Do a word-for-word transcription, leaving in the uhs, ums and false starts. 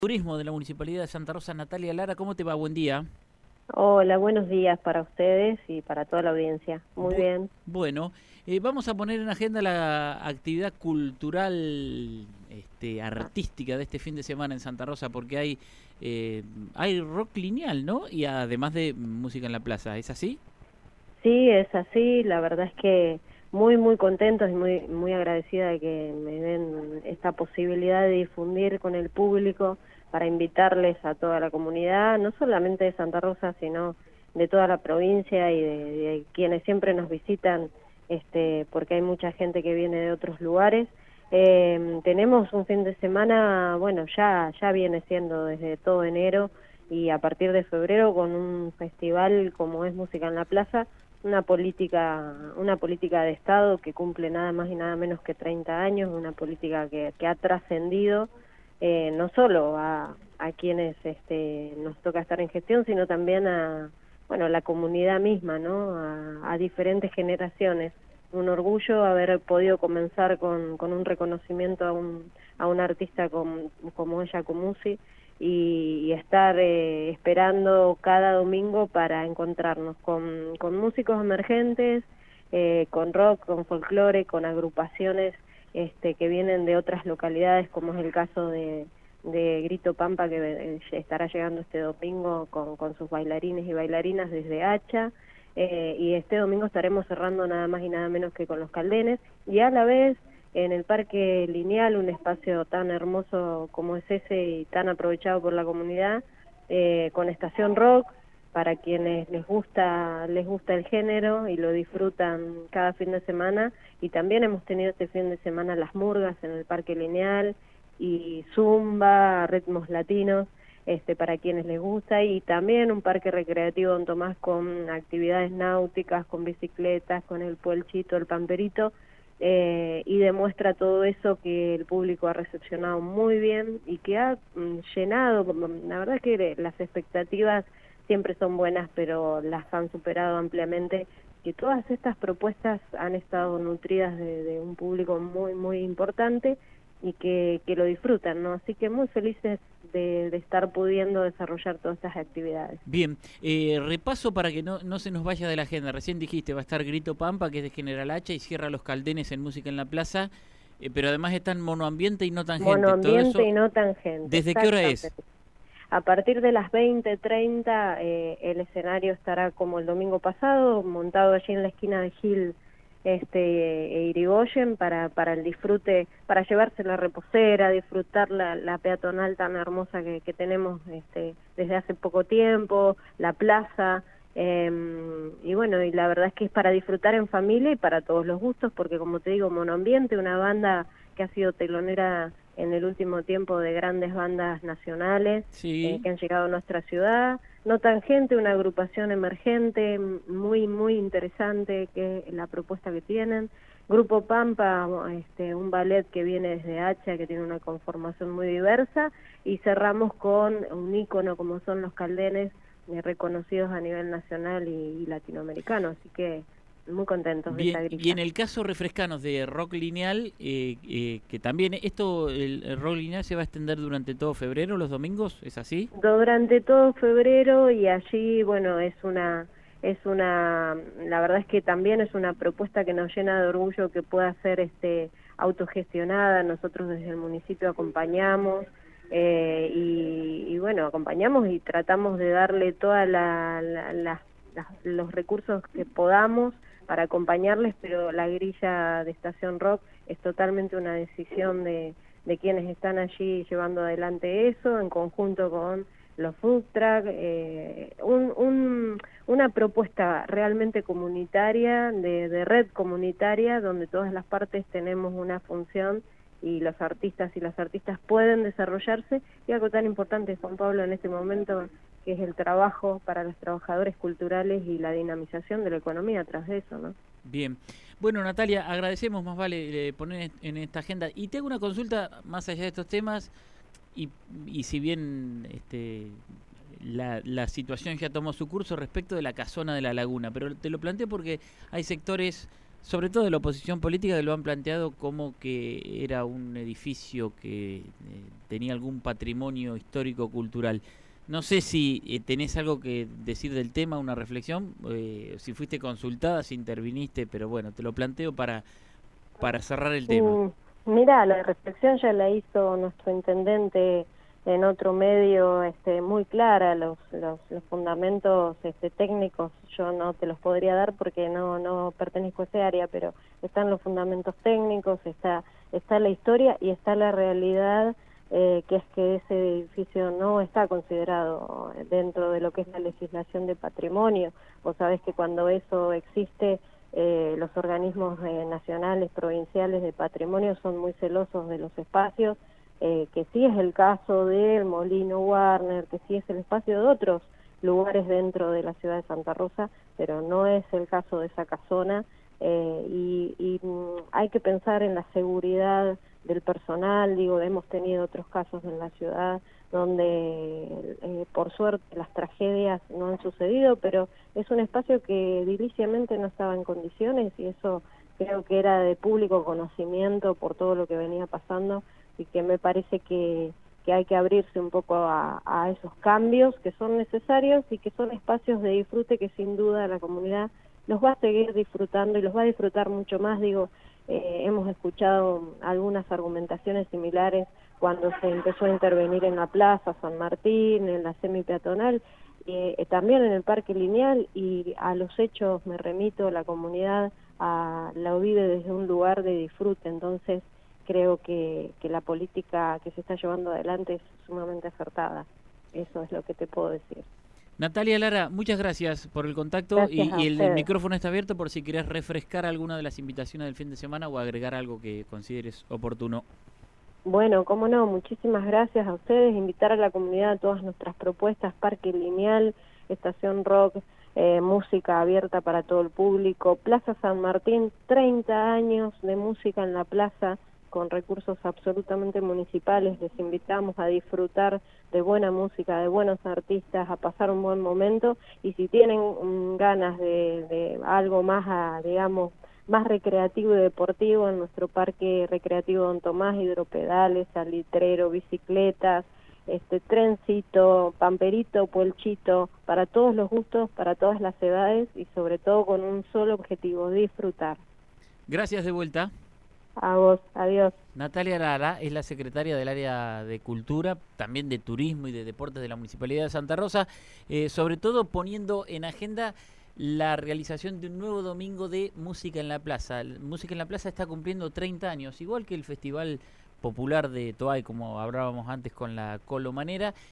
Turismo de la Municipalidad de Santa Rosa, Natalia Lara, ¿cómo te va? Buen día. Hola, buenos días para ustedes y para toda la audiencia. Muy Bu- bien. bueno, eh, vamos a poner en agenda la actividad cultural, este, artística de este fin de semana en Santa Rosa, porque hay, eh, hay rock lineal, ¿no? Y además de música en la plaza, ¿es así? Sí, es así. La verdad es que muy, muy contentos y muy, muy agradecida de que me den esta posibilidad de difundir con el público para invitarles a toda la comunidad, no solamente de Santa Rosa, sino de toda la provincia y de, de quienes siempre nos visitan, este, porque hay mucha gente que viene de otros lugares. Eh, tenemos un fin de semana, bueno, ya, ya viene siendo desde todo enero y a partir de febrero con un festival como es Música en la Plaza, una política una política de Estado que cumple nada más y nada menos que treinta años, una política que, que ha trascendido eh, no solo a, a quienes este, nos toca estar en gestión, sino también a bueno la comunidad misma, ¿no? A, a diferentes generaciones. Un orgullo haber podido comenzar con, con un reconocimiento a un, a un artista como, como ella, Comusi, y, y estar eh, esperando cada domingo para encontrarnos con, con músicos emergentes, eh, con rock, con folclore, con agrupaciones este, que vienen de otras localidades, como es el caso de, de Grito Pampa, que eh, estará llegando este domingo con, con sus bailarines y bailarinas desde Hacha, eh, y este domingo estaremos cerrando nada más y nada menos que con los Caldenes, y a la vez en el Parque Lineal, un espacio tan hermoso como es ese y tan aprovechado por la comunidad, eh, con Estación Rock, para quienes les gusta les gusta el género y lo disfrutan cada fin de semana, y también hemos tenido este fin de semana las murgas en el Parque Lineal y zumba, ritmos latinos, este para quienes les gusta, y también un parque recreativo Don Tomás con actividades náuticas, con bicicletas, con el puelchito, el pamperito, eh, y demuestra todo eso que el público ha recepcionado muy bien y que ha mm, llenado, la verdad es que las expectativas siempre son buenas, pero las han superado ampliamente, que todas estas propuestas han estado nutridas de, de un público muy, muy importante y que, que lo disfrutan, ¿no? Así que muy felices de, de estar pudiendo desarrollar todas estas actividades. Bien, eh, repaso para que no, no se nos vaya de la agenda. Recién dijiste, va a estar Grito Pampa, que es de General Hacha, y cierra Los Caldenes en Música en la Plaza, eh, pero además están Monoambiente y No Tangente. Todo Monoambiente eso, y no tangente, ¿desde qué hora exactamente. es? A partir de las veinte treinta eh, el escenario estará como el domingo pasado, montado allí en la esquina de Gil este, e Irigoyen para, para el disfrute, para llevarse la reposera, disfrutar la, la peatonal tan hermosa que, que tenemos este, desde hace poco tiempo, la plaza, eh, y bueno, y la verdad es que es para disfrutar en familia y para todos los gustos, porque como te digo, Monoambiente, una banda que ha sido telonera en el último tiempo de grandes bandas nacionales eh, Sí. que han llegado a nuestra ciudad. No Tangente, una agrupación emergente muy, muy interesante, que es la propuesta que tienen. Grupo Pampa, este, un ballet que viene desde Hacha, que tiene una conformación muy diversa, y cerramos con un ícono como son los Caldenes, eh, reconocidos a nivel nacional y, y latinoamericano, así que muy contentos de esa Bien, y en grilla. el caso refrescanos de rock lineal, eh, eh, que también esto, el, el rock lineal se va a extender durante todo febrero, los domingos, ¿es así? Durante todo febrero, y allí, bueno, es una, es una, la verdad es que también es una propuesta que nos llena de orgullo que pueda ser este, autogestionada. Nosotros desde el municipio acompañamos, eh, y, y bueno, acompañamos y tratamos de darle todos la, la, la, la, los recursos que podamos para acompañarles, pero la grilla de Estación Rock es totalmente una decisión de de quienes están allí llevando adelante eso, en conjunto con los food truck, eh, un, un, una propuesta realmente comunitaria, de, de red comunitaria, donde todas las partes tenemos una función y los artistas y las artistas pueden desarrollarse, y algo tan importante, Juan Pablo, en este momento, que es el trabajo para los trabajadores culturales y la dinamización de la economía tras de eso, ¿no? Bien. Bueno, Natalia, agradecemos más vale eh, poner en esta agenda. Y tengo una consulta más allá de estos temas, y, y si bien este, la, la situación ya tomó su curso respecto de la casona de la laguna, pero te lo planteo porque hay sectores sobre todo de la oposición política, que lo han planteado como que era un edificio que eh, tenía algún patrimonio histórico-cultural. No sé si eh, tenés algo que decir del tema, una reflexión, eh, si fuiste consultada, si interviniste, pero bueno, te lo planteo para, para cerrar el tema. Mm, mira, la reflexión ya la hizo nuestro intendente en otro medio, este, muy clara. Los, los, los fundamentos este, técnicos yo no te los podría dar porque no, no pertenezco a ese área, pero están los fundamentos técnicos, está, está la historia y está la realidad, eh, que es que ese edificio no está considerado dentro de lo que es la legislación de patrimonio. Vos sabés que cuando eso existe, eh, los organismos eh, nacionales, provinciales de patrimonio son muy celosos de los espacios, eh, que sí es el caso del Molino Warner, que sí es el espacio de otros lugares dentro de la ciudad de Santa Rosa, pero no es el caso de esa casona, eh, y, y mm, hay que pensar en la seguridad del personal. Digo, hemos tenido otros casos en la ciudad donde eh, por suerte las tragedias no han sucedido, pero es un espacio que ediliciamente no estaba en condiciones, y eso creo que era de público conocimiento por todo lo que venía pasando, y que me parece que, que hay que abrirse un poco a, a esos cambios que son necesarios y que son espacios de disfrute que sin duda la comunidad los va a seguir disfrutando y los va a disfrutar mucho más. Digo, eh, hemos escuchado algunas argumentaciones similares cuando se empezó a intervenir en la Plaza San Martín, en la semipeatonal, eh, también en el Parque Lineal, y a los hechos me remito. La comunidad a, la vive desde un lugar de disfrute. Entonces creo que, que la política que se está llevando adelante es sumamente acertada. Eso es lo que te puedo decir. Natalia Lara, muchas gracias por el contacto. Gracias y, y el, el micrófono está abierto por si querés refrescar alguna de las invitaciones del fin de semana o agregar algo que consideres oportuno. Bueno, cómo no, muchísimas gracias a ustedes. Invitar a la comunidad a todas nuestras propuestas: Parque Lineal, Estación Rock, eh, música abierta para todo el público, Plaza San Martín, treinta años de música en la plaza, con recursos absolutamente municipales. Les invitamos a disfrutar de buena música, de buenos artistas, a pasar un buen momento, y si tienen um, ganas de, de algo más, a, digamos, más recreativo y deportivo, en nuestro Parque Recreativo Don Tomás, hidropedales, salitrero, bicicletas, este trencito, pamperito, puelchito, para todos los gustos, para todas las edades, y sobre todo con un solo objetivo: disfrutar. Gracias de vuelta. A vos, adiós. Natalia Lara es la secretaria del área de Cultura, también de Turismo y de Deportes de la Municipalidad de Santa Rosa, eh, sobre todo poniendo en agenda la realización de un nuevo domingo de Música en la Plaza. Música en la Plaza está cumpliendo treinta años, igual que el Festival Popular de Toay, como hablábamos antes con la Colomanera,